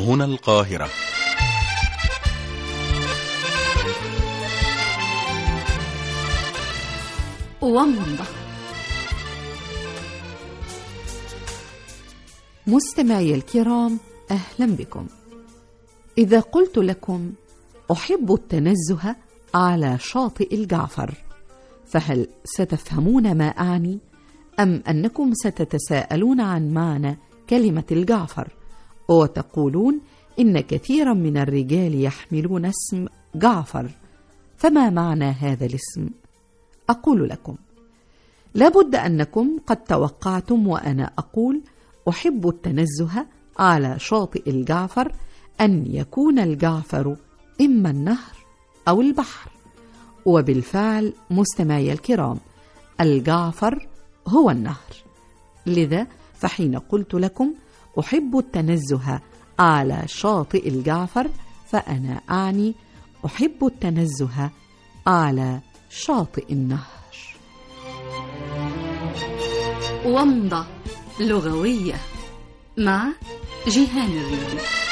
هنا القاهرة. ومضة. مستمعي الكرام، أهلا بكم. إذا قلت لكم أحب التنزه على شاطئ الجعفر، فهل ستفهمون ما أعني؟ أم أنكم ستتساءلون عن معنى كلمة الجعفر وتقولون إن كثيرا من الرجال يحملون اسم جعفر، فما معنى هذا الاسم؟ أقول لكم، لابد أنكم قد توقعتم وأنا أقول أحب التنزه على شاطئ الجعفر أن يكون الجعفر إما النهر أو البحر، وبالفعل مستمعي الكرام الجعفر هو النهر. لذا فحين قلت لكم أحب التنزه على شاطئ الجعفر فأنا أعني أحب التنزه على شاطئ النهر. ومضة لغوية مع جيهان الريدي.